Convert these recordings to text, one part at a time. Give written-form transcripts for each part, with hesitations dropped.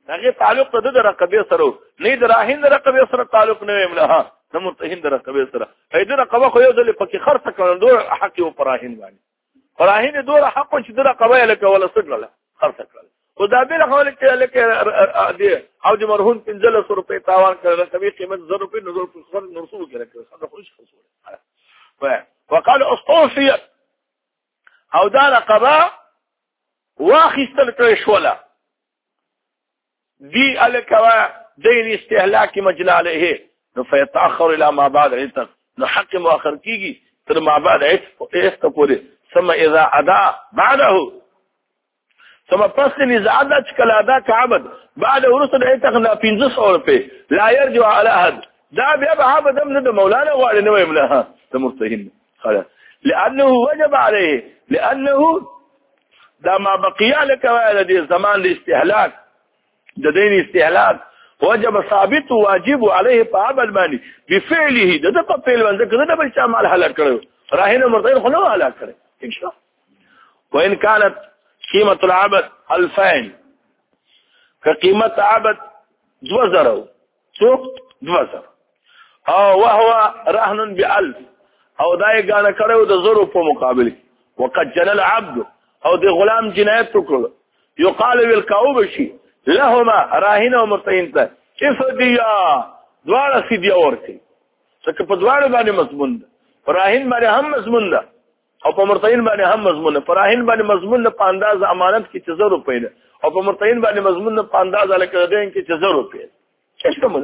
هغه تعلق د رقبه سره نه د راهین د رقبه سره تعلق نه ویم له د مرتهن د رقبه سره اې د رقبه خو یو ځل پکې خرڅ کړل دوه حق او پراهین باندې پراهین دوه حق چې د رقبه له کوله سره خرڅ کړل او دا به له کې لکه دی او د مرهون 1500 روپے تاوان کړل رقبه قیمت 1000 روپے نزول خسر نرسول کړل خدای خوش خسر وقال اصطوفي او دا رقبه واخستل کړی شوله دي الکوا دین استهلاك مجنى عليه نو فيتاخر الى ما بعد عتق نو حق مؤخر کیږي تر ما بعد عتق پورې ثم اذا ادا بعده ثم پس اذا ادا کله ادا كعبد بعد ورثه عتق 1500 روپے لا يرجع على احد دا بیا عبد من مولانا وعلى نو يملها مرتهن خلاص لانه وجب عليه لانه دا ما بقي لك ولدي زمان الاستهلاك د دین استهلاك وجب ثابت واجب عليه فعمل ماني بفعله د په فعل باندې کړه د بل چا مال هلاک کړو راهین مرتين خو نه هلاک کړي ان شاء وان كانت قيمه العبد 2000 كقيمه عبد 2000 سوق 2000 او وهو رهن ب1000 او دای غاڼه کړو د زرو په مقابله وقد جنى العبد او د غلام جنایت وکړ يقال بالكعوب شي لهما راهن ومرتين ته افديا دواړه فدیه ورکړي څکه په دواړه باندې مضمون ده راهن باندې هم مضمون ده او په مرتين باندې هم مضمون ده راهن باندې مضمون ده په انداز امانت کې 1000 روپے ده او په مرتين باندې مضمون ده په انداز الکدین کې 1000 روپے څه کومه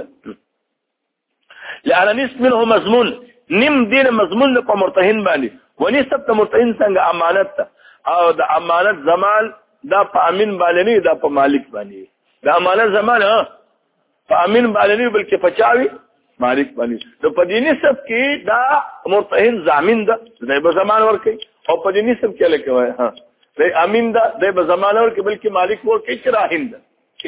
لأن نسب منه مضمون نم دین مضمون ده په مرتين باندې ونسب ته مرتين څنګه امانت ده او د امانت زمان دا په امین باندې نه دا په مالک باندې دا امانت زمان په امین باندې نه بلکې پچاوي مالک باندې نو په دې نسب کې دا مرتهن ضامن ده د به زمان ورکي او په دې نسب کې لکه وای د امین ده د به زمان ورکي بلکې مالک ورکي چې راهین ده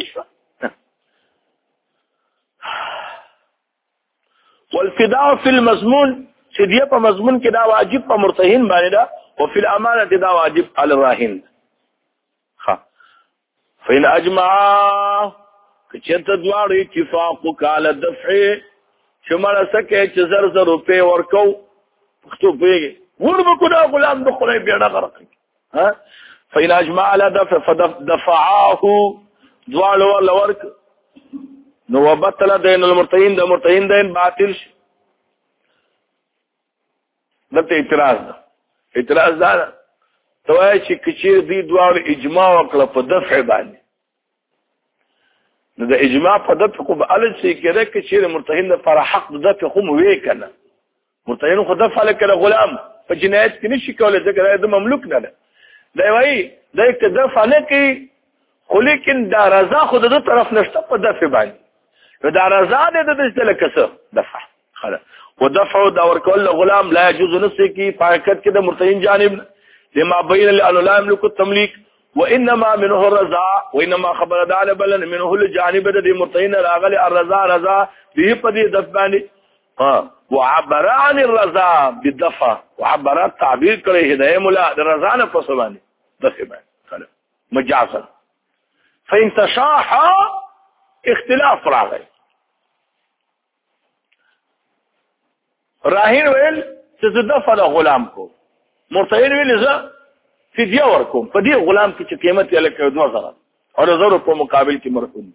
والفداء في المضمون فدیه په مضمون کې دا واجب په مرتهن باندې ده او په الامانه دا واجب على الراهن فإن أجمع كچت دوار اتفاق قال دفع شمال سکه چې زر روپے ورکو پختو پیږي وربکو دا غلام د خلای بیړه غرقي ها فإن أجمع على دفع فدفعاه دوال ول ورک نو وبطل دين المرتين د مرتين دين باطل دته اعتراض ده توای چې کچیر دی دوار اجماع وکړه په دفع باندې نو د اجماع په دفع کو به الج شي کېده کچیر مرتهن پر حق دفع خو مو وی کنه مرتهن خو دفع لکه غلام په جنایت کې نشي کولای ځکه د مملوک نه ده دی وای د دفع نه کوي خو لیکن دا رضا خو د طرف نشته په دفع باندې دا رضا نه د لکه څه دفع خلاص ودفع دا ورکول غلام لا يجوز نسي کی فاقت کې د مرتهن جانب لما بين لأنه لا يملك التمليك وإنما منه الرضا وإنما خبر دال بلن منه الجانب الذي مرتين راغل الرضا رضا به بدي دفعني وعبر عن الرضا بالدفع وعبر التعبير كره هدايه ملا الرضا نه پسواني دفع خلاص مجازا فإن تشاح اختلاف راغل راهين ويل تدفع غلام کو مرتين ویل زه فدیه ورکوم په دې غلام کې چې قیمت یې لکه 2000 او 1000 په مقابل کې مرکون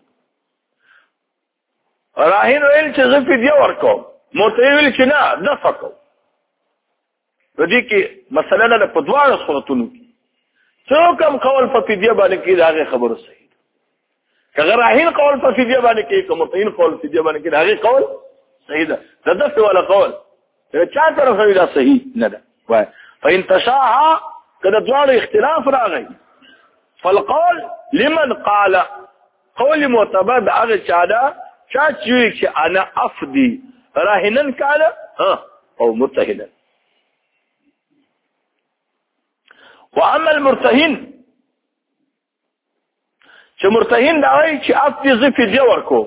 راهین ویل چې زه فدیه ورکوم مرتين ویل چې نه دفع کوم په دې کې مثلا نه په دواړو صورتونو کې څوک هم قول په فدیه باندې کې دا خبره صحیح ده کله راهین قول په فدیه باندې کې کوم مرتين قول فدیه باندې کې دا قول صحیح ده دفع ولا قول چا طرف دا صحیح نه ده وای فإن تشاع كده دوار اختلاف راغی فالقول لمن قال قول معتبر هغه چاله چې انا افدي راهنن قال او مرتهنا واما المرتهن چې مرتهن دا وایي چې افدي زفي دی ورکو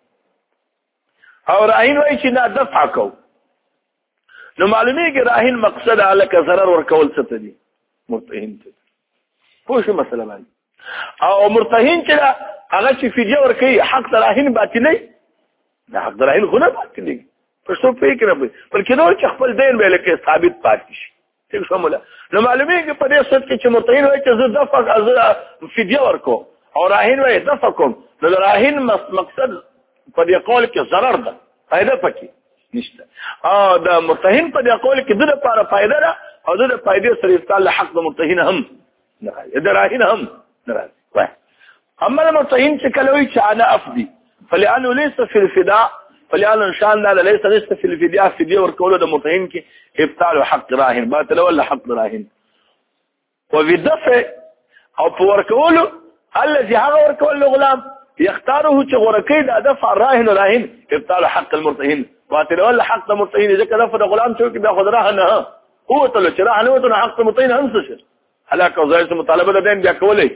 او راهن وایي چې نه دفع کو نو معلومیږي راهن مقصد الک ضرر ورکول څه دي مرتهن ته پوښ مسله باندې او مرتهن چې هغه چې فدیه ورکوي حق د راهن باطلې نه حق د راهن خو نه باطلې پښتو فکر به بلکې نو چې خپل دین به لکه ثابت پاتې شي څه کومه نو معلومیږي په دې صورت کې چې مرتهین وایي چې زه دفع فدیه ورکوم او راهن وایي دفع کوم نو راهن مقصد په دې قول کې ضرر ده فائدہ پکې نشته دا مرتهین په دې قول کې د لپاره فائدہ ده او د فائدې سره استعمال حق د مرتهین هم نه د راهن هم نه وای اما المرتهین چې کله وایي چې انا افدي فلانه ليس في الفداء فلانه شان لا ليس في الفداء فدیه ورکول د مرتهین کې ابطال حق راهن باطل ولا حق راهن وبالدفع او په ورکول الذي هغه ورکول غلام يختاره چې ورکې د دفع راهن راهن ابطال حق المرتهن باطل ولا حق المرتهن ځکه دفع د غلام چې بیا خود راهن هو ته چې راهن هو ته حق المرتهن هم څه هلاک او زایده مطالبه ده دین بیا کولای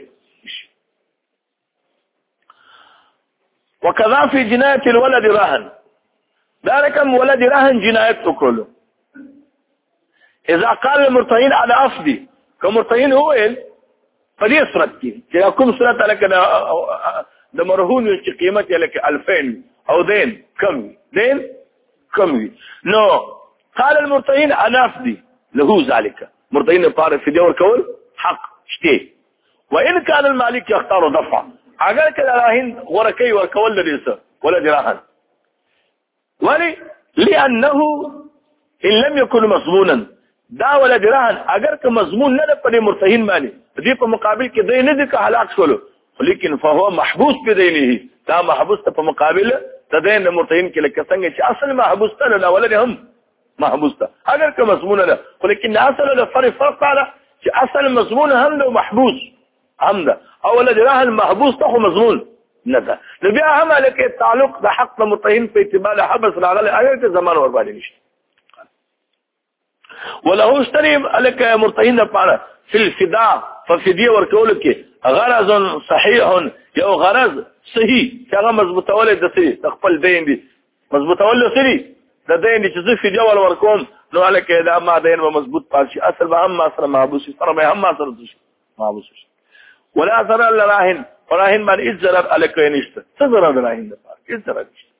وكذا في جنايه الولد راهن ذلكم ولد راهن جنايته كله اذا قال المرتهين على افدي كمرتهين هو فدي صورتي چې کوم صورت لك د مرهون چې قیمت لك 2000 او دين كم نو قال المرتهين على افدي له ذلك مرتهين طار في دور كول حق شتي وان كان المالك يختار دفع اگر کله راهن ورکی ورکول لري ولد راهن لانه ان لم يكن مضمونا دا ولد راهن اگر که مضمون نه په مرتهین باندې دې په مقابل کې دې نه دي که هلاک شول لیکن فهو محبوس بدينه دا محبوس ته په مقابل د دین مرتهین کې لکه څنګه چې اصل محبوس ته نه ولد هم محبوس ته اگر که مضمون نه لیکن اصل له فرق على چې اصل مضمون هم له محبوس هم ده او ولد راهن محبوس ته مضمون نه ده نو بیا هم لکه تعلق د حق مرتهین په اعتبار حبس راغلی اگر که زمان ور باندې نشته وله اشتري لك مرتهين لپاره في الفداء ففديه ورکول کې غرض صحيح یو غرض صحیح چې هغه مضبوطول د سری خپل دین دي مضبوطول سری د دین چې زه فديه ورکوم نو لکه دا ما دین مضبوط پاتې اصل به هم سره محبوس سره به هم سره محبوس ولا ضرر لراهن راهن باندې اذ ضرر الکه نشته څه ضرر راهن لپاره اذ ضرر نشته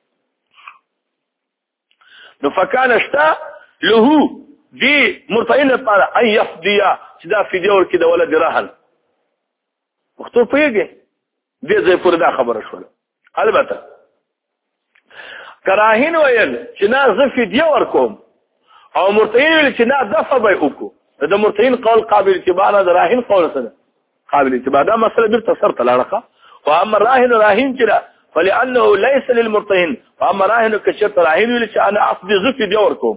نو فکان اشتا له دي مرتهین لپاره ان يفديا چې دا فدیه ورکړي د ولد راهن وختو پیږي دې ځای پر دا خبره شوله البته کراهین ویل چې نه زه فدیه ورکوم او مرتهین ویل چې نه دفع به وکړو د مرتهین قول قابل اتباع نه د راهن قول سره قابل اتباع دا مسله بیرته سر تلاړه واما راهن چې فلانه ليس للمرتهن واما راهن کچر راهن ویل چې انا افدي زه فدیه ورکوم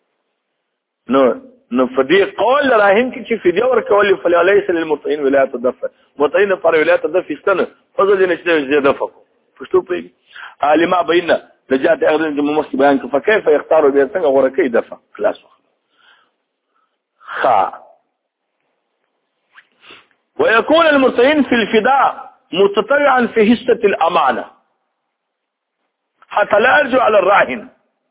نو فدی قول راهن کې چې فدیه ورکول فلا ليس للمرتهين ولايه الدفع مرتهين پر ولايه الدفع استنه فضل نشته زیاده فقو پښتو په عالمه بینه لجات اغرض ممثل بیان فكيف يختاروا بيرتنګ ورکی دفع خلاص ويكون المرتهين في الفداء متطوعا في حصه الامانه حتى لا يرجع على الراهن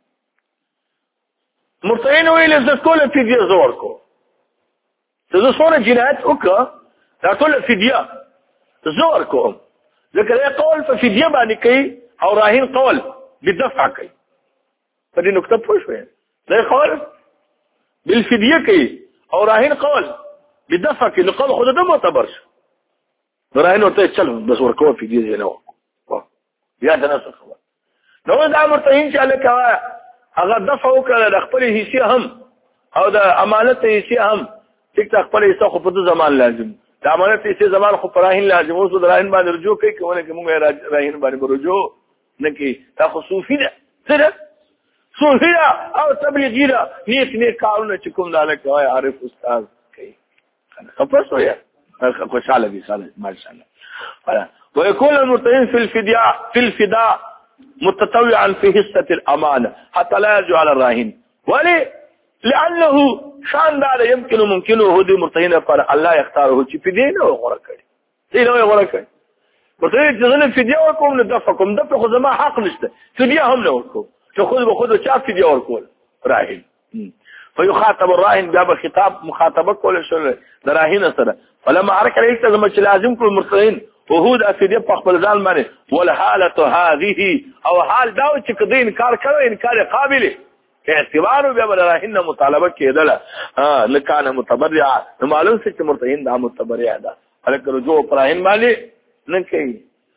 مرتهین ویل ز ټول فدیه زور کو ته څونه جنایت وکړه دا ټول فدیه زور کوم ذکر یې قول په فدیه باندې کوي او راهین قول بدفع کوي په دې نقطه پوه شئ دا قول بالفدیه کوي او راهین قول بدفع کوي نو قول خود د معتبر شو راهین ورته چل بس ورکو فدیه نه و یا دا څه خبر نو دا مرتهین چې الکوا هغه دفع وکړه د خپل حصے هم او د امانت حصے هم ټیک خپل حصہ خو په زمان لازم د امانت حصے زمان خو پراهین لازم اوس د راهین باندې رجوع کوي کومه کې موږ راهین باندې رجوع نه کوي تا خو صوفي ده سره صوفي او تبلیغی ده نیک کارونه چې کوم داله کوي عارف استاد کوي خپل ویا خوشاله دي ساده ماشاءالله ويكون المرتهين في الفداء متطوعا في حصة الأمانة حتى لا يرجع على الراهن لأنه شان دار ممكنه هدي مرتهين قال الله يختاره في دينه وغركه دينه وغركه مرتهين تظن في دينه وكم ندفعكم دفع خذ ما حق نشته في دينه هم لكم تأخذ بخذ شاف في دينه وركول راهن فيخاطب الراهن باب خطاب مخاطبك ولا شو راهن سره فلما عرك عليه لازم كل مرتهين وهود افیدیه په خپل ځان باندې والحاله هذه او حال دا چې کدی انکار کوي انکار قابل اعتبار به راهن مطالبه کېدله لکانه متبرع معلوم چې مرتهن دا متبرع ده الکه رجوع راهن باندې نه کوي.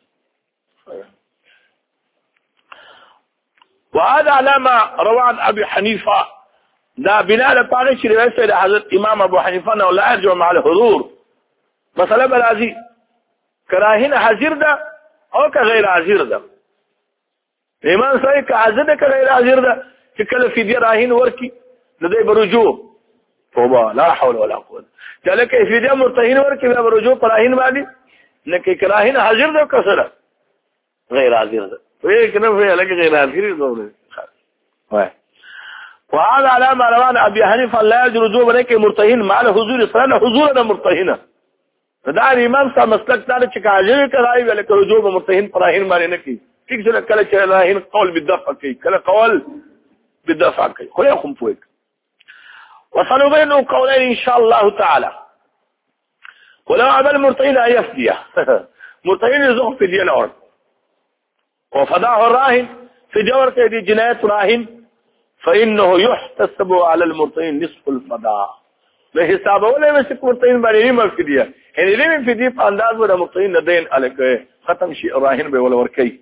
وهذا علامه روان ابي حنيفه دا بناء لپاره چې روایت د حضرت امام ابو حنیفه نه لا يرجع مع الحضور مساله بلازي کراهن حاضر ده او که غیر حاضر ده. امام صاحب که حاضر ده که غیر حاضر ده چې کله فدیه راهن ورکی د دې برجو توبه لا حول ولا قوه کله کې فدیه مرتهن ورکی به برجو راهن باندې نه کې کراهن حاضر ده کسره غیر حاضر ده وې کنه وې لکه غیر حاضر ده وای. وهذا علامه روان ابي حنيفه لا يجوز ذلك مرتهن مع الحضور صلاه حضور مرتهنه دا امام صاحب مسلک دار چې کاجر کوي ولکه رجوع مرتهن پراهن باندې نه کوي ټیک څه کله چې راهن قول بالدفع کوي کله قول بالدفع کوي خو یې کوم پوي. وصلوا بينهم قولين ان شاء الله تعالى ولو عمل مرتهن يفديه مرتهن يزخ فديه الاول وفداه الراهن في جور كدي جنايه راهن فانه يحتسب على المرتهن نصف الفداء له حساب ولا مش مرتهن باندې نیمه فديه یعنی نیمه فديه په انداز ور مرتهن دین الکه ختم شي راهن به ولا ورکی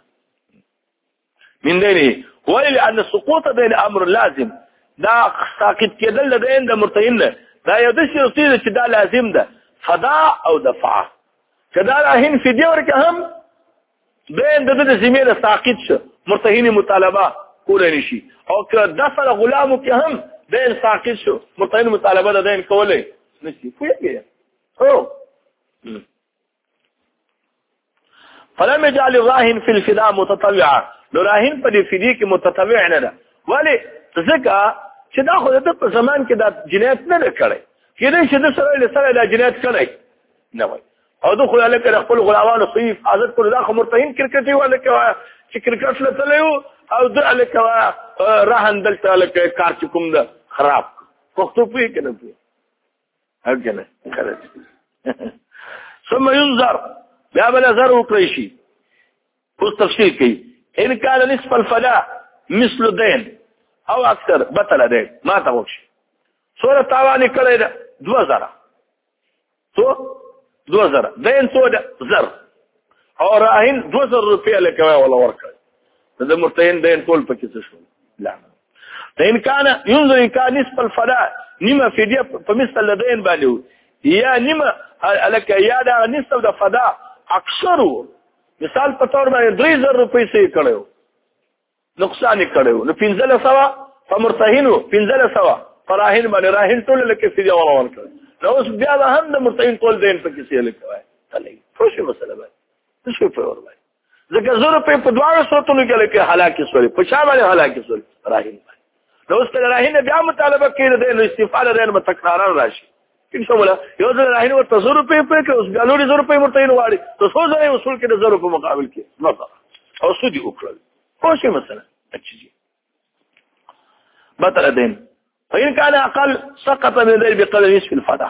من دینه ولأن سقوط دین امر لازم دا ساقط کېدل دین د مرتهن دا یو د شرطي چې دا لازم ده فداء او دفع کدا راهن فديه ورکه هم دین د زمينه ساقط شو مرتهن مطالبه کول نشي او که دفع غلامو کې هم دین ساقط شو مرتهن مطالبه د دین کولای نشي فوجئ هو فلم يجعل الراهن في الفداء متطوعا لو راهن په دې فدیه کې متطوع نه ده ولی ځکه چې دا خو د زمان کې د جنایت نه کړي کله چې د سره د جنایت کړي نه وای او د خو له کړه خپل غلاوانو صحیح حاضر کړو دا خو مرتهن کرکټي ولا چې کرکټ له تلو او د الکوا راهن دلته لکه کار چې کوم ده خراب پښتو پوي کنه پوي هغه نه ثم ينظر بیا بل نظر وکړي شي اوس تفصیل کوي ان كان نصف الفداء مثل دين او اكثر بطل دين ما توقش سوره تاواني کړی ده 2000 2000 دين سوده زر او راهن 2000 روپیا لکوي ولا ورکړي د مرتهن دين ټول پکې څه شو لا دين كان ينظر ان كان نصف الفداء نما فديه فمثل الدين باندې یا نما الک یا دا نصف د فداء اکثر مثال په تور باندې 3000 روپۍ سي کړو نقصان کړو نو 1500 فمرتهنو 1500 فراهن باندې راهن ټول لکه فديه ولا ورکړي نو اوس بیا هم د مرتهن ټول دین پکې سي لکوي تلې خوشي مسله ده څه په ور باندې ځکه زره په دواړو صورتونو کې لکه هلاکه سوري په شا باندې هلاکه سوري راهن نو اوس کله راهن بیا مطالبه کوي د استفاده دین متکرار راشي څنګه ولا یو ځل راهن ورته 100 روپۍ په کې اوس غالوري 100 روپۍ مرتهن واړي ته څو ځله وصول کې د 100 په مقابل کې مثلا او سودي وکړل خوشي مسله اچي بطل دين فإن كان أقل سقط من ذلك بقدر نصف الفداء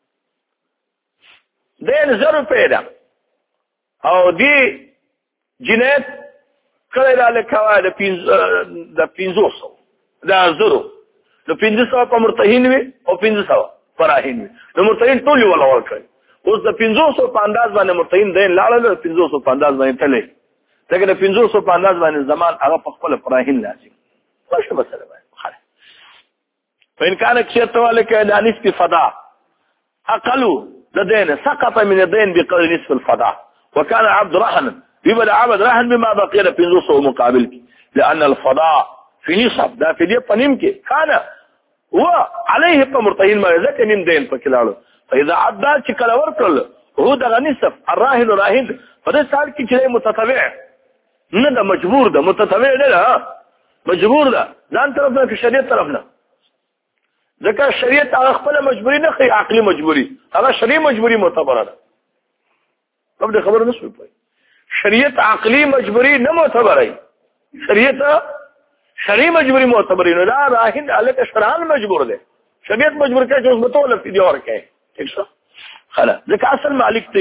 دين 100 روپۍ ده او دي جنایت کړی را لکه د 500 دا زرو د 500 په مرتهن وي او 500 فراهن وي د مرتهن ټول ولا ورکړي اوس د 500 په انداز باندې مرتهن دین لاړل 500 په انداز باندې تللی دغه د 500 په انداز باندې زمان هغه په خپل فراهن لازم څه مسله ده خلاص فإن كان كثير ولك نصف الفداء أقل لدين سقط من الدين بقدر نصف الفداء وكان عبد رهن يبدا عبد رهن بما بقي له 500 مقابل لأن الفداء في نصف ده في دي قنيم كان هو عليه مرتهن ما ذاك نيم دين فكلاله فاذا عدى شكل وركل هو ده نصف الراهن راهن فده سال کې چې متتبع نه ده مجبور ده متتبع نه ده مجبور ده ځان طرف نه شریعت طرف نه ځکه شریعت هغه خپل مجبوری نه خي عقلي مجبوری هغه شرعي مجبوری معتبره ده کوم خبر نه شوي شریعت عقلي مجبوری نه معتبره شریعت شرعي مجبوری معتبر نه لا راهن الک شرعان مجبور ده شریعت مجبور کوي چې اوس بتول فدیه ورکړي ٹھیک شو خلاص ځکه اصل مالک ته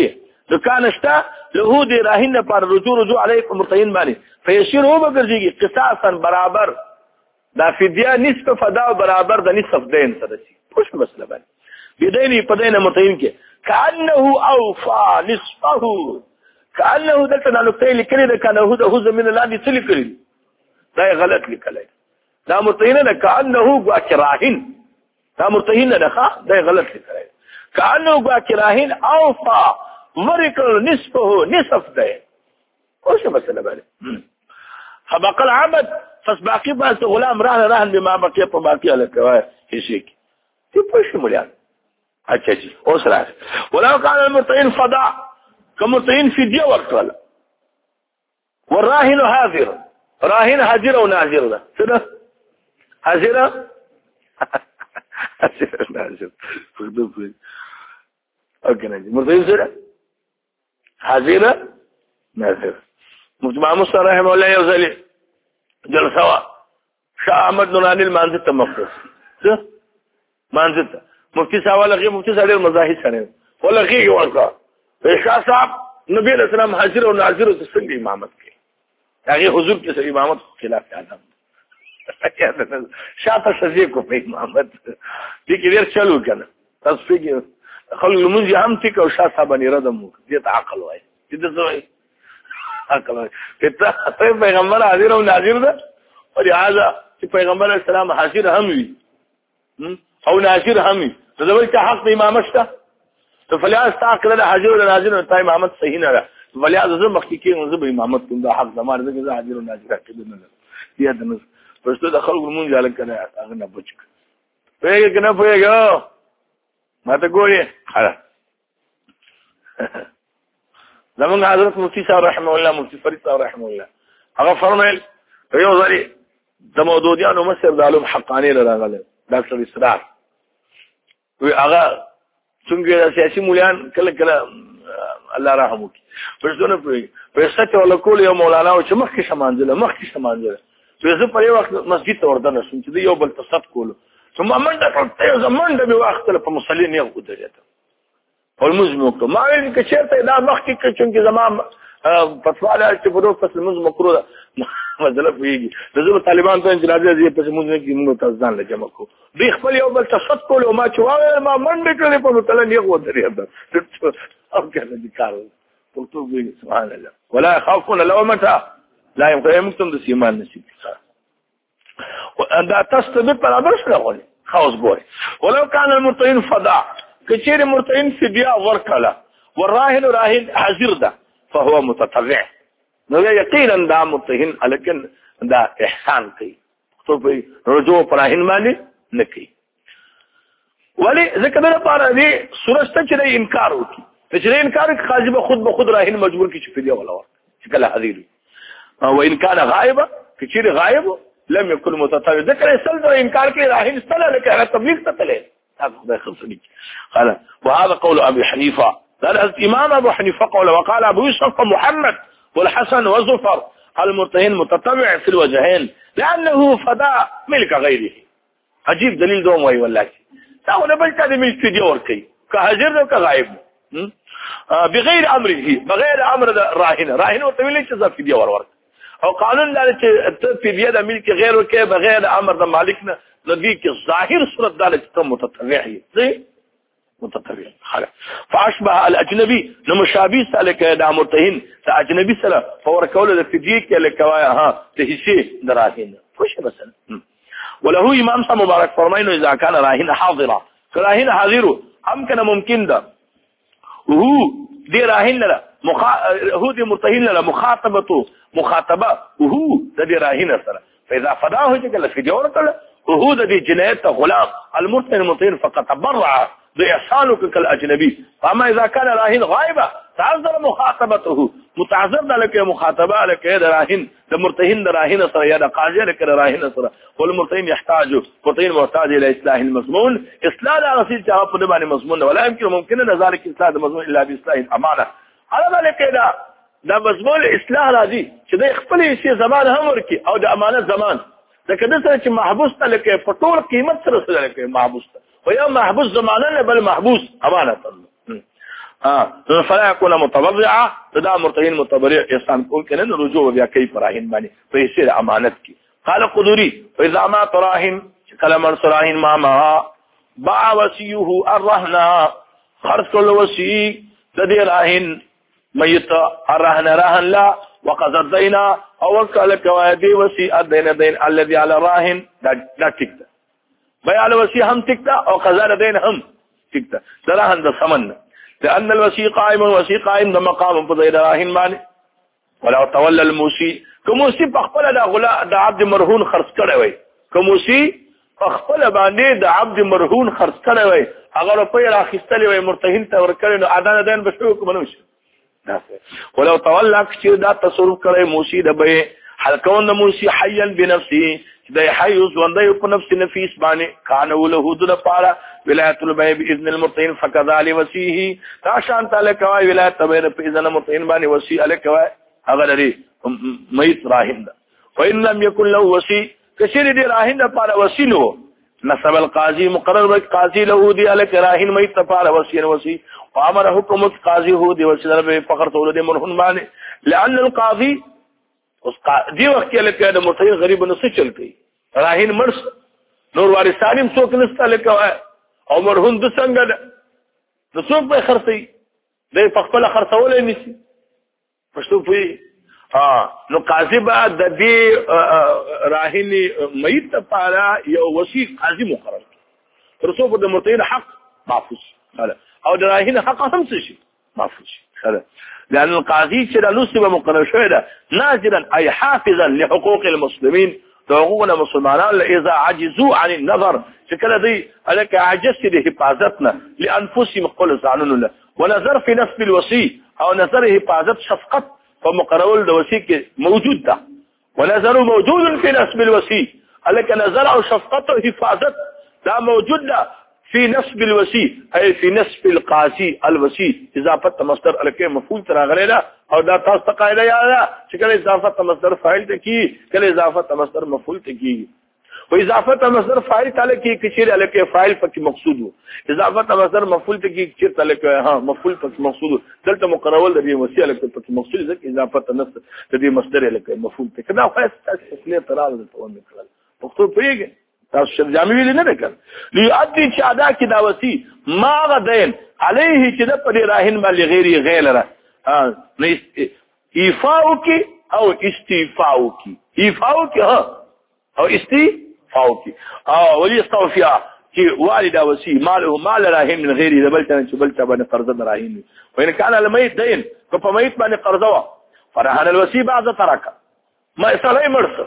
دکان شته له دې راهین پر رجوع علیه مرتهن باندې فیشیر هو بګرځي قصاصا برابر دا فدیه نصف فدا برابر د نصف دین سره شي پوښ مسله باندې بدینی پدینه مرتهن کې کانه اوفا نصفه کانه دلته نقطه لیکلې ده کانه ده هو زمين لاندې څه لیکلې دا غلط لیکلې دا مرتهن ده کانه واکراهن دا مرتهن ده دا غلط لیکلې کانه واکراهن اوفا ورکل نصفه نصف ده وش مسألة باندې فبقى العبد فسباقي بس غلام رهن بما بقي فباقي لك هيك تبوش مليان اچھا جی اوس راځي ولو كان المرتهن فضاء كمرتهن فديه ورکړه والراهن حاضر راهن حاضر او ناظر ده څه حاضر حاضر ناظر فردو اوكي نجي مرتهن سره حاضر ناظر مجمع مصطفى رحمه الله يوزلي جلسوا شاه احمد نوراني المانزل تمخص څه مانزل مفتی صاحب لغي مفتی صاحب مزاحي سره ولغي ورکا شاه صاحب نبی علیہ السلام حاضر او ناظر او څنګه امامت کوي هغه حضور کې سره امامت خلاف عالم شاته شذې کو په امامت دي کې ډیر چلو کنه تاسو پیګ خلک لمونځ هم تک او شاه صاحب نه ردم دي ته عقل وای دي ته وای عقل وای ته پیغمبر حاضر او ناظر ده او لہذا چې پیغمبر اسلام حاضر هم وي او ناظر هم وي زول ته حق امامت شته فلیا استعقل له حاضر او ناظر ته امامت صحیح نه ده فلیا زه مخکې کې زه به امامت کوم دا حق زماره ده حاضر او ناظر کې نه ده یاد نه پښتو د خلکو مونږ ځل کنه هغه نه بچ پیګ کنه پیګ ماته ګوري خلاص زمون حضرت مفتی صاحب رحمه الله مفتی فرید صاحب رحمه الله هغه فرمایل یو ځلې د مودودیانو مصر د علوم حقانی راغله ډاکټر اسرار وی هغه څنګه سیاسي مولیان کله کله الله رحم وکي پښتون په ستو ولا کول یو مولانا او چې مخکې شمانځله زه په یو وخت مسجد ته ورته نشم چې یو بل تصد کولو ثم منډه زمونډه به وخت له مصلي نه ودرېته فالمزم وکړه ما ویل چې چیرته دا مخکې کې چې زمام فتواله چې په دوه فصل مزم مکروه مزله پیږي دغه طالبان ته جنازه دې په مزم کې موږ تاسو ځان له جمع کو دوی خپل یو بل تصد کولو ما چې وای ما منډه کړې په مطلب نه ودرېده او کنه دي کار قلت سبحان الله ولا يخافون لومة لا يمكن د سیمان نصیب دا تستبد برابر شو غوړي خاص ګوري ولو كان المرتهن فضاء کچیر مرتهن فدیه ورکړه والراهن راهن حاضر ده فهو متطوع نو یقینا دا مرتهن لكن دا احسان کوي تو په رجوع راهن باندې نه کوي ولی ذکر لپاره دې سورسته چې انکار وکي چې انکار قاضي به خود راهن مجبور کی چې فدیه ولا ورکړي چې کله حاضر وان كان غائبا كثير غائب لم يكن متطوع ذكر يسلم انكار كي راهن استلا لك على تبليغ تتله هذا خلصني قال وهذا قول ابي حنيفه قال الامام ابو حنيفه قال وقال ابو يوسف محمد والحسن وزفر المرتهن متطوع في الوجهين لانه فداء ملك غيره عجيب دليل دوم وي والله تاول بل كده مش فديه وركي كهاجر وكغائب بغير امره بغير امر راهن وتويل چې فديه ورور او قانون دا چې فدیه د ملک غیر کې بغیر امر د مالک نه لدی کې ظاهر صورت دا چې متطوعي زي متطوع خلاص فاشبه الاجنبي لمشابه سالك د مرتهن د اجنبي سره فور کول د فدیه کې لکوایا ها ته هیڅ دراهن خوش مثلا وله امام صاحب مبارک فرمایي اذا كان راهن حاضرا راهن حاضر ممكن ده وهو دي راهن له هو دي مرتهن له مخاطبه وهو دي راهن سره فاذا فداه جل في جورته وهو دي جنايته غلام المرتهن فقط تبرع باحسانك كالاجنبي فاما اذا كان راهن غائبا تعذر مخاطبته متعذر لك مخاطبه لك يا راهن المرتهن راهن سره يا قاضي لك راهن سره والمرتهن يحتاج مرتهن محتاج الى اصلاح المضمون اصلاح رصيد جواب په باندې مضمون ولا ممكن ذلك اصلاح المضمون الا باصلاح الامانه على ذلك دا مضمون اصلاح راځي چې د خپل شي زمان هم ورکی او د امانت زمان دا کده سره چې محبوس ته لکه په ټول قیمت سره سره لکه محبوس ته او یا محبوس زمانه نه بل محبوس امانت فلا يكون متبرعا دا مرتهن متبرع احسان کول کنه رجوع بیا کوي پراهین باندې پیسې امانت کی. قال قدوري فاذا ما تراهن كلام صراهن ما باع وصيه الرهن خرج كل وصي الذي راهن ميت الرهن رهن لا وقد الدين او قال كوادي وصي الدين دين الذي على راهن لا تكتا بيع على وصي هم تكتا او قضاء الدين هم تكتا راهن ده ثمن لان الوصي قائم والوصي قائم ده مقام فضيل راهن معنی ولا تولى الموصي كموصي بخپل دا غلا د عبد مرهون خرج کړي وي كموصي بخپل باندې د عبد مرهون خرج کړي وي هغه په راخستلې وي مرتهن ته ورکړي نو اذان دین بشو کوم نوش ولو تولى كثير دا تصرف کړي موصي د به حلقون موصي حيا بنفسه د حيز وندې په نفس نفيس باندې كان له دل پاره ولایت البيع باذن المرتهن فكذلك وصيه تاشان تعالی کوي ولایت البيع په اذن المرتهن باندې وصي الکوي هغه لري ميت راهن وان لم يكن له وصي كثير دي راهن لپاره وصي له نسب القاضي مقرر قاضي له دي الک راهن ميت لپاره وصي وامر حكم القاضي هو دي وصي له فقر تولد مرهن باندې لان القاضي اس دي وخت الک د مرتهن غریب نو څه چل کوي راهن مرس نور وارثان څوک نسته لک او مرهن د څنګه د څوک به خرڅي د خپل خرڅول نشي پښتو په نو قاضي با د دې راهني ميت لپاره یو وصي قاضي مقرر ترڅو په د مرتهن حق محفوظ او د راهن حق هم شي محفوظ لأن القاضي چې د نصب مقرر شوی ده ناظرا اي حافظا لحقوق المسلمين حقوقنا مسلمانان اذا عجزوا عن النظر شكل دي لك عجزت لحفاظتنا لانفسهم قل زعنون له ونظر في نسب الوصي او نظر حفاظت شفقت فمقرول د وصي کې موجود ده ونظر موجود في نسب الوصي لك نظر او شفقت او حفاظت ده موجود ده في نسب الوصي اي في نسب القاضي الوصي اضافه مصدر الکه مفعول تراغلی ده او دا تاسو قاعده یاد چې کله اضافه مصدر فاعل ته کی کله اضافه مصدر مفعول ته کی و اضافه مصدر فاعل تعالی کی کثیر الکه فاعل پکې مقصود وو اضافه مصدر مفعول ته کی چې تعالی ها مفعول پکې مقصود دلته مقرول د وصي الکه پکې مقصود ځکه اضافه نص د مصدر الکه مفعول ته کدا خاص تاسو تراغ ته ونه کړل پښتو پیګ تاسو جامع ویل نه وکړ ليؤدي چې ادا کی دا وصي ما غدين عليه چې د پر راهن باندې غیر را نه ایفاو کی او استیفاو کی ایفاو کی او استیفاو کی او ولي استوفیا چې والد وصي ماله مال راهن من غیر دبلته چې بلته باندې قرض راهن وان كان الميت دين په ميت باندې قرض فرهن الوصي بعد ترك ما صلای مرس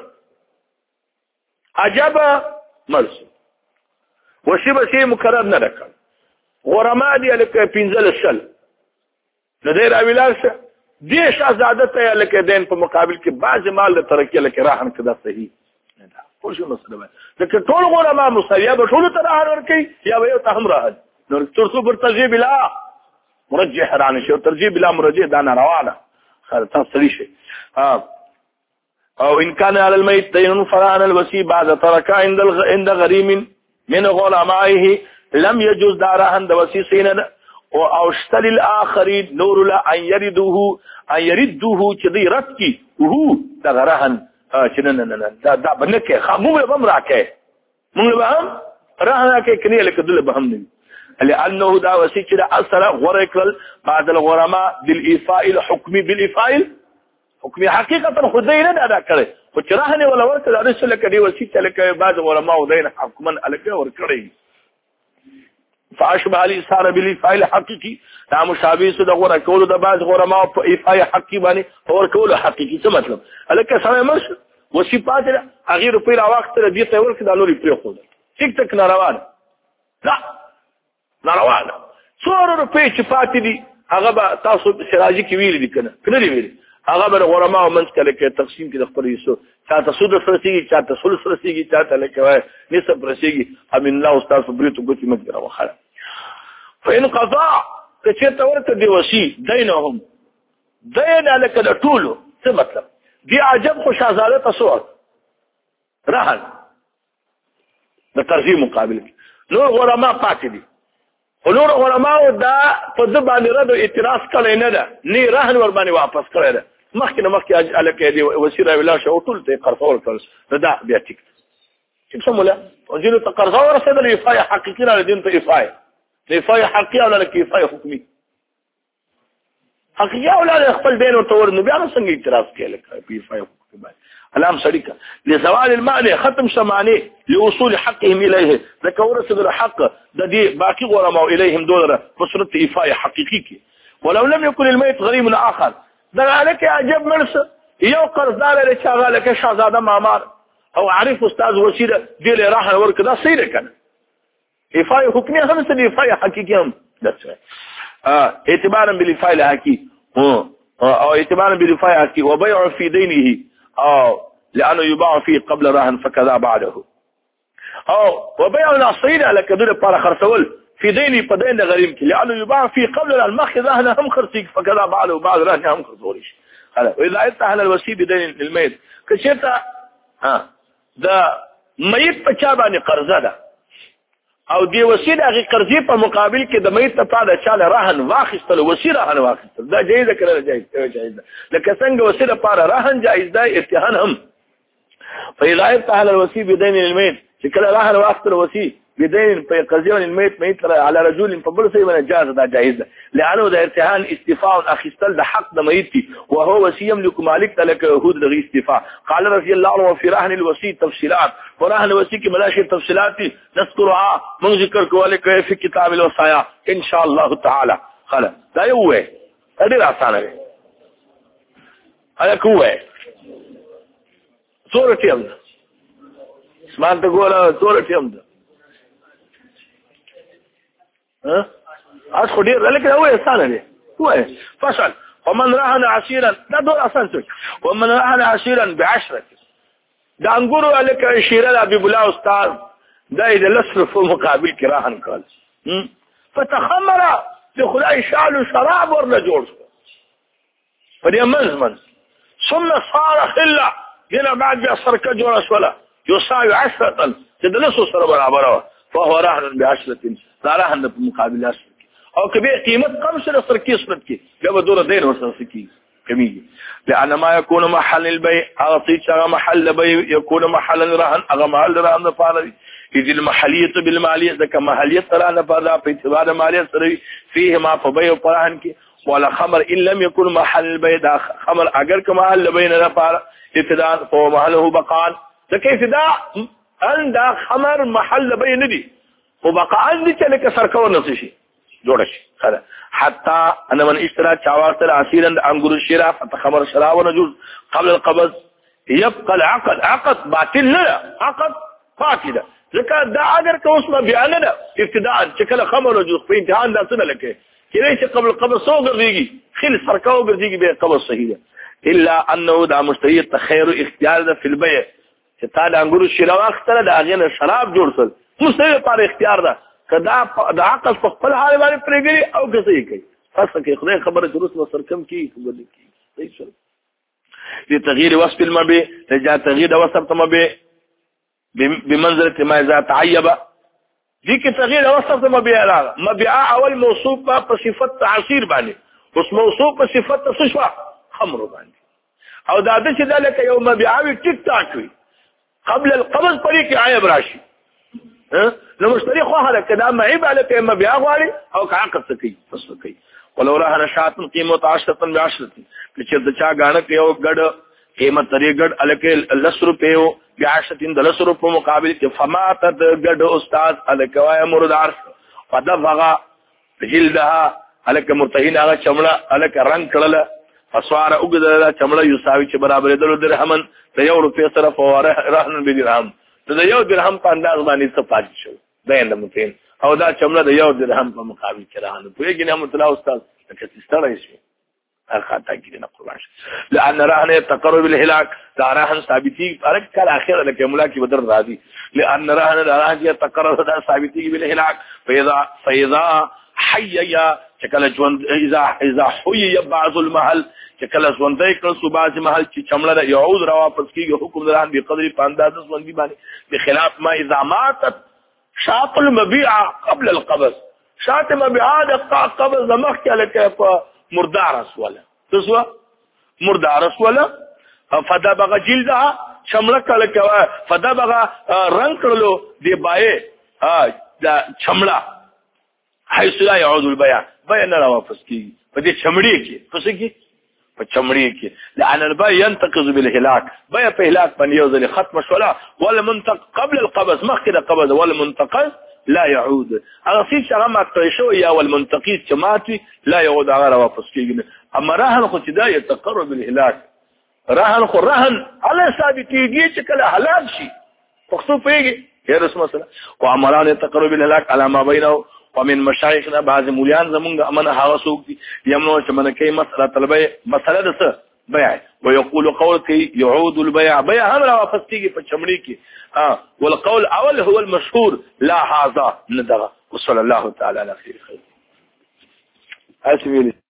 عجب مرس وشي به مکرر نه رکړ غرما دي لکه پنځل شل نظر اویلاشه دې شهزاده ته لکه دین په مقابل کې بعض مال د ترکیه لکه راهن کدا صحیح نه دا خو شو مسله ده لکه ټول غرما مساویه به ټول تر راهن ورکی یا به ته هم راهن نو ترڅو پر ترجیح بلا مرجح رانه شو ترجیح بلا مرجح دا نه روانه خاطر صحیح شي او ان كان على الميت دين فرعن الوصي بعد ترك عند غريم من غرمائه لم يجوز دارهن د وصي سینه او اشتل الاخرين نور لا ان يرده چې دی رد کی هو دغرهن چې نه دا بنکه خمو به راکه موږ به هم راکه کني لکه دل به هم نه لانه دا وصي چې اثر غرقل بعد الغرماء بالايفاء الحكم بالايفاء حکم حقیقتا خدای نه ادا کړي خو چې راهنه ولا ورته د رسول کډي وصي چې لکه بعد علماء ودین حکما الکه ور کړی فاشبه الاثار بالايفاء الحقيقي دا مشابه سو د غره کول د بعض علماء په ایفاء حقيقي باندې اور کول حقيقي څه مطلب الکه سره مش وصي پاتره غیر په وخت د دې ته ورکړه د لوري پرې خو ټیک ټک ناروان لا ناروان څور روپې چې پاتې دي هغه به تاسو سراجي کې ویل دي کنه دی ویل هغه بر علماء منځ کله کې تقسیم کې د خپل حصو چاته سود فرسيږي چاته سول فرسيږي چاته لکه وای نسب فرسيږي امين الله استاد فبريتو ګوتې مګره وخاله فإن قضاء کچته ورته دی وصي دینهم دین لکه د ټولو څه مطلب دی عجب خوشازاله تاسو راهل د ترجیح مقابل نو علماء پاتې دي نور علماء دا په ځ باندې رد اعتراض کړی نه ده نه رهن ور باندې واپس کړی ده مخکې الکه دی وسیله ویلا شو ټول ته قرضول کړ دا بیا ټیک سموله وجنه ته قرض ورسېدل افای حقیقي نه دین ته افای حقیقي او لکه افای حکمي حقیقي او خپل دین او تور نو بیا څنګه اعتراض کړي په افای حکمي علام شريكه لزوال المعنى ختم شمعنى لوصول حقهم اليه ذكر رسل الحق دي باقي علماء اليهم دولره بصوره افاء حقيقي ولو لم يكن الميت غريم اخر ده عليك عجب مرس يو قرضدار له شغاله كشهزاده معمار او عارف استاذ وسيله دي له راح ورك ده صير كان افاء حكمي هم سن افاء حقيقي هم اعتبارا بالافاء الحقيقي او اعتبارا بالافاء الحقيقي وبيع في دينه او لانه يباع فيه قبل رهن فكذا بعده او وبيع الاصيل لك دول para خرسول في ديني بدين غريم لانه يباع فيه قبل المخ رهن هم خرسيك فكذا بعده بعد رهن هم خرسولش واذا انتهى الوسي بدين الميت كشتا ده ميت په چا باندې قرضه ده او دی وسیله غي قرضې په مقابل کې د ميت ته د چاله رهن واخیستل وسیله رهن واخیستل دا جایز کړل جایز لکه څنګه وسیله لپاره رهن جایز ده ارتهان هم فاذا ارتهن الوسي بدين الميت چې کله رهن واخیستل وسي بدين په قرضې الميت ميت على رجل فبل سي من جاز ده جایز ده لانه ده ارتهان استيفاء اخیستل د حق د ميت وهو وسي يملك مالك لك يهود لغي استيفاء قال رضي الله عنه في رهن الوسي تفصيلات ورهن الوسي کې ملاشي تفصيلات نذكرها من ذکر کوله کوي په کتاب الوصايا ان شاء الله تعالى خلاص دا یو وې ډېر اسانه دی هغه کوه سورة يمد اسمان تقول سورة يمد أدخل دير لكن هو إنسان ليه هو فصل ومن رهن عشيرا لا دور أصلا ومن رهن عشيرا ب10 ده أنقروا لك عشيرا أبي بلا أستاذ ده إذا لصرف مقابل كراهن قال فتخمر لخلاء شعل شراب ورنجور فدي منزمن ثم صار خلة هنا بعد بأصر كجور أسولا يساوي 10 تدلسوا صار برابره فهو رهن ب10 لا رهن بمقابل 10 او كبير قيمة 5 صركي صركي قبل دور دين وصركي كمية لأن ما يكون محل البيع أعطيك محل بيع يكون محل الرهن محل الرهن فعلا إذ المحلية بالمالية ذكا محلية ترانا فعلا في اعتبار مالية فيه ما فبيع فرهنك ولا خمر إن لم يكن محل البيع دا خمر أجر كمحل بيننا فعلا ابتداء فهو محله بقال ذكا ابتداء أن دا خمر محل بيع ندي وبقال دي چلك سركور نصيشي جوړش خلا حتى أن من اشترى شاورتر عسيرا أنقر الشراء فتخمر شراء ونجوز قبل القبض يبقى العقد عقد باطل لا عقد فاسد ذكا دا اگر كوسما بياننا ابتداء شكل خمر وجوز في امتحان دا سنه لك ليش قبل القبض سو غريغي خل سركاو غريغي به قبض صحيح الا انه دا مستحيل تخير اختيار في البيع تا دا انقر الشراء اختر دا غين شراب جوړسل مستحيل پر اختیار دا کدا د عقل په خپل حال باندې پرېږي او کسي کوي خاصه کې خدای خبره درست وسرکم کی خبرې کی صحیح شو لتغيير وصف المبيع لجاء تغيير وصف المبيع بمنزله ما اذا تعيب دي کې تغيير وصف المبيع لا مبيع اول موصوف په صفت عصير باندې اوس موصوف په صفت صشوا خمر باندې او دا د چې دلته یو مبيعوي ټیک ټاک وي قبل القبض طريق عيب راشي لو مشتري خوها كده اما عيب عليك اما بيغوالي او كعقد سكي فسكي ولو رهن شات قيمه 10 ب10 كچ دچا غانك يو غد قيمه طريق غد عليك 10 روپيو ب10 10 روپو مقابل فما تد غد استاذ عليك واي مردار فدفغا جلدها عليك مرتهين هغه چمړه عليك رنگ کړل فسوار وګدل چمړه يساوي چې برابر دل درهمن د 1 روپیا سره فواره رهن بدرهم د یو درهم په انداز باندې څه پاتې شو داینده متین او دا چمله د یو درهم په مقابل کې راهنه پوهیږي نه مطلع استاد لکه ستړی شي هغه تاکید نه قربان لأن رهن تقرب الهلاك دا رهن ثابتي فرق کله اخر لکه ملاکی بدر راضي لأن رهن تقرب دا ثابتي بالهلاك فاذا حيا شکل ژوند اذا حي بعض المحل شکل ژوندۍ کړ صوباز محل چې چمړه یعود را واپس کیږي حکم دران به قدر په انداز ژوندۍ باندې بخلاف ما اذا ماتت شاط المبيع قبل القبض شاتم بعاد قبض دمخ کې لکه په مردار اسوله تسوا مردار اسوله فدبغ جلدها چمړه کله کوي فدبغ رنگ کړلو دی بای دا چمړه حيث لا يعود البيع بيع نه واپس کیږي په دې چمړې کې پس کې په چمړې کې لأن البيع ينتقض بالهلاك بيع په هلاك باندې یو ځل ختم شولا ولا منتق قبل القبض مخکې د قبض ولا منتقض لا يعود هغه څه هغه ماته شو یا والمنتقض چماتي لا يعود هغه واپس کیږي اما رهن خو چې دا يتقرب بالهلاك رهن خو رهن على ثابتيږي چې کله هلاك شي پښتو پیږي هي رسمه مثلا وعملان يتقرب بالهلاك على ما بينه ومن مشايخنا بعض موليان زمونږ امنه هغه څوک دي یمنو چې من کوي مسأله طلبه مسأله ده بيع ويقول قول كي يعود البيع بيع هم واپس کیږي په چمړي کې والقول اول هو المشهور لا هذا ندغه وصلى الله تعالى على خير